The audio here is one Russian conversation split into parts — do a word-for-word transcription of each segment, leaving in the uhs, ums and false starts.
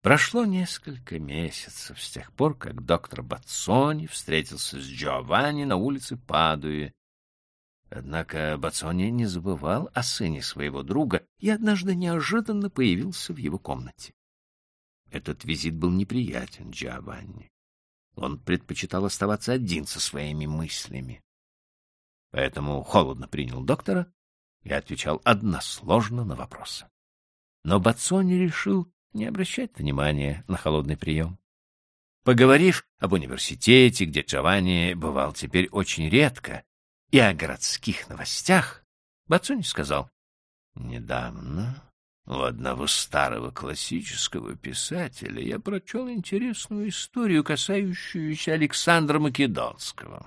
Прошло несколько месяцев с тех пор, как доктор Баццони встретился с Джованни на улице Падуи. Однако Баццони не забывал о сыне своего друга и однажды неожиданно появился в его комнате. Этот визит был неприятен Джованни. Он предпочитал оставаться один со своими мыслями. Поэтому холодно принял доктора и отвечал односложно на вопросы. Но Баццони решил не обращать внимания на холодный прием. Поговорив об университете, где Джованни бывал теперь очень редко, и о городских новостях, Баццони сказал: «Недавно у одного старого классического писателя я прочел интересную историю, касающуюся Александра Македонского.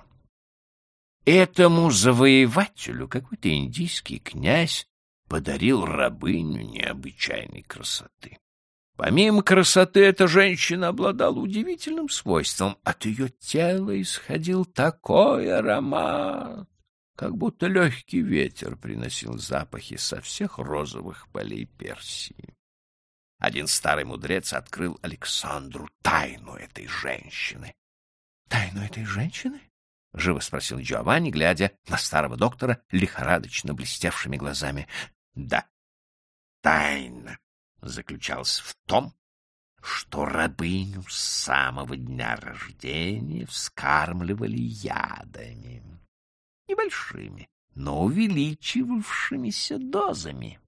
Этому завоевателю какой-то индийский князь подарил рабыню необычайной красоты. Помимо красоты, эта женщина обладала удивительным свойством. От ее тела исходил такой аромат, как будто легкий ветер приносил запахи со всех розовых полей Персии. Один старый мудрец открыл Александру тайну этой женщины. — Тайну этой женщины? — живо спросил Джованни, глядя на старого доктора лихорадочно блестевшими глазами. — Да, тайна заключалась в том, что рабыню с самого дня рождения вскармливали ядами, небольшими, но увеличивавшимися дозами.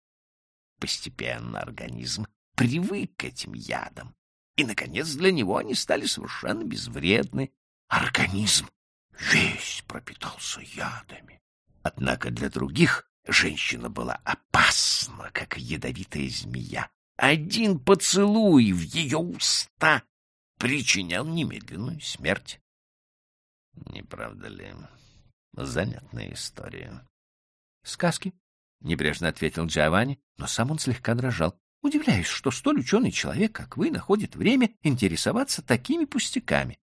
Постепенно организм привык к этим ядам, и, наконец, для него они стали совершенно безвредны. Организм весь пропитался ядами. Однако для других женщина была опасна, как ядовитая змея. Один поцелуй в ее уста причинял немедленную смерть. Не правда ли? Занятная история. — Сказки, — небрежно ответил Джованни, но сам он слегка дрожал. — Удивляюсь, что столь ученый человек, как вы, находит время интересоваться такими пустяками.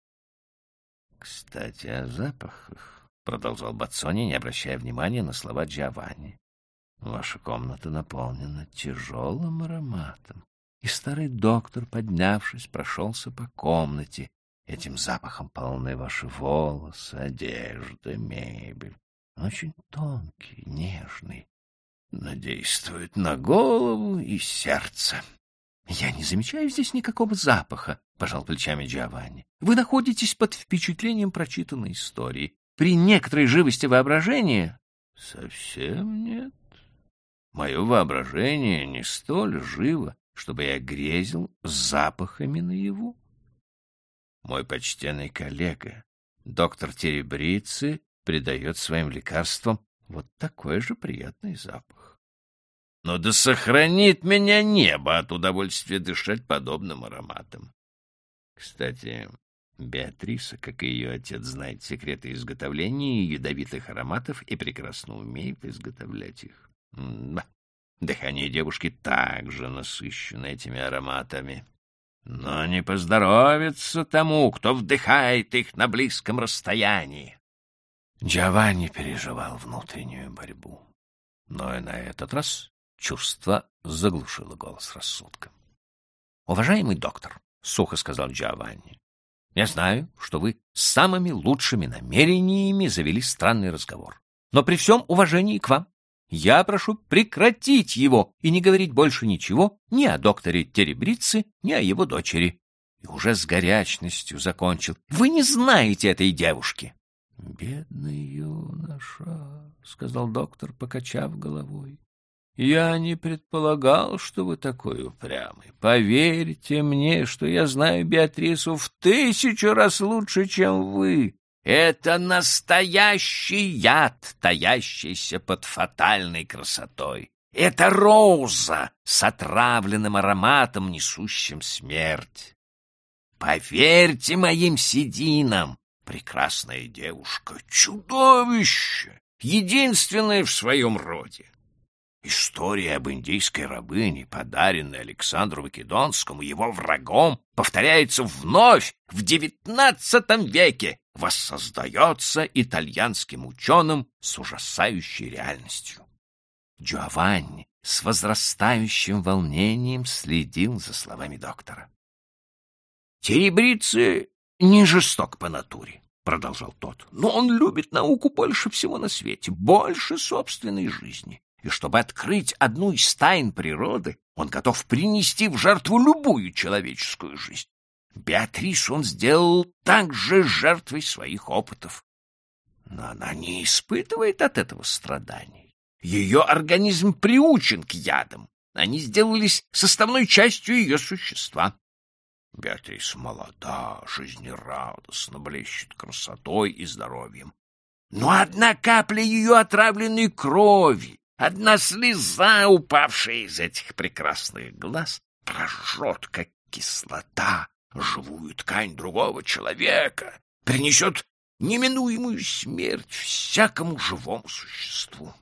— Кстати, о запахах, — продолжал Баццони, не обращая внимания на слова Джованни. — Ваша комната наполнена тяжелым ароматом, и старый доктор, поднявшись, прошелся по комнате. Этим запахом полны ваши волосы, одежда, мебель. Он очень тонкий, нежный, но действует на голову и сердце. — Я не замечаю здесь никакого запаха, — пожал плечами Джованни. — Вы находитесь под впечатлением прочитанной истории. При некоторой живости воображения... — Совсем нет. Мое воображение не столь живо, чтобы я грезил запахами наяву. Мой почтенный коллега, доктор Теребрици, придает своим лекарствам вот такой же приятный запах. Но да сохранит меня небо от удовольствия дышать подобным ароматом. Кстати, Беатриса, как и ее отец, знает секреты изготовления ядовитых ароматов и прекрасно умеет изготовлять их. Да, дыхание девушки также насыщено этими ароматами. Но не поздоровится тому, кто вдыхает их на близком расстоянии. Джованни переживал внутреннюю борьбу, но и на этот раз чувство заглушило голос рассудка. — Уважаемый доктор, — сухо сказал Джованни, — я знаю, что вы с самыми лучшими намерениями завели странный разговор, но при всем уважении к вам я прошу прекратить его и не говорить больше ничего ни о докторе Теребрице, ни о его дочери. И уже с горячностью закончил. Вы не знаете этой девушки. — Бедный юноша, — сказал доктор, покачав головой. — Я не предполагал, что вы такой упрямый. Поверьте мне, что я знаю Беатрису в тысячу раз лучше, чем вы. Это настоящий яд, таящийся под фатальной красотой. Это роза с отравленным ароматом, несущим смерть. Поверьте моим сединам, прекрасная девушка — чудовище, единственное в своем роде. История об индийской рабыне, подаренной Александру Македонскому, его врагом, повторяется вновь в девятнадцатом веке, воссоздается итальянским ученым с ужасающей реальностью. Джованни с возрастающим волнением следил за словами доктора. «Теребрицы не жесток по натуре», — продолжал тот, — «но он любит науку больше всего на свете, больше собственной жизни. И чтобы открыть одну из тайн природы, он готов принести в жертву любую человеческую жизнь. Беатрису он сделал также жертвой своих опытов. Но она не испытывает от этого страданий. Ее организм приучен к ядам. Они сделались составной частью ее существа. Беатриса молода, жизнерадостна, блещет красотой и здоровьем. Но одна капля ее отравленной крови, одна слеза, упавшая из этих прекрасных глаз, прожжет, как кислота, живую ткань другого человека, принесет неминуемую смерть всякому живому существу.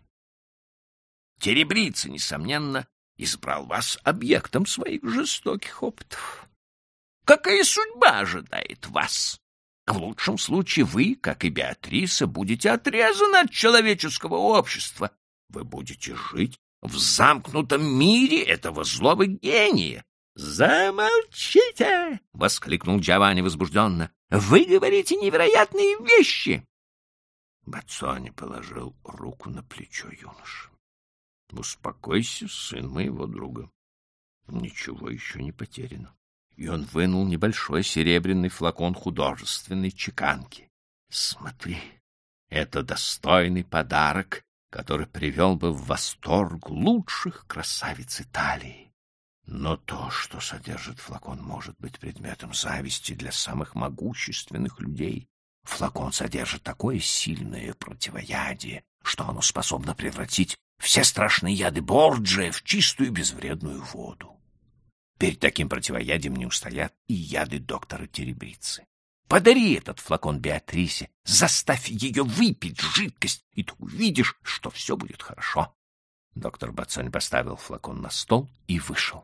Теребрица, несомненно, избрал вас объектом своих жестоких опытов. Какая судьба ожидает вас? В лучшем случае вы, как и Беатриса, будете отрезаны от человеческого общества. Вы будете жить в замкнутом мире этого злого гения. «Замолчите!» — воскликнул Джованни возбужденно. «Вы говорите невероятные вещи!» Баццони положил руку на плечо юноши. «Успокойся, сын моего друга. Ничего еще не потеряно». И он вынул небольшой серебряный флакон художественной чеканки. «Смотри, это достойный подарок, который привел бы в восторг лучших красавиц Италии. Но то, что содержит флакон, может быть предметом зависти для самых могущественных людей. Флакон содержит такое сильное противоядие, что оно способно превратить все страшные яды Борджиа в чистую безвредную воду. Перед таким противоядием не устоят и яды доктора Теребрицы. Подари этот флакон Беатрисе, заставь ее выпить жидкость, и ты увидишь, что все будет хорошо». Доктор Баццони поставил флакон на стол и вышел.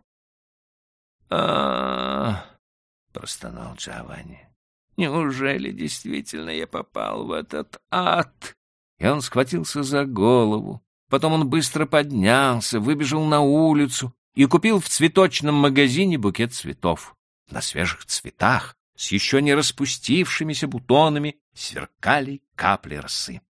а простонал Джованни. «Неужели действительно я попал в этот ад?» И он схватился за голову. Потом он быстро поднялся, выбежал на улицу и купил в цветочном магазине букет цветов. На свежих цветах с еще не распустившимися бутонами сверкали капли росы.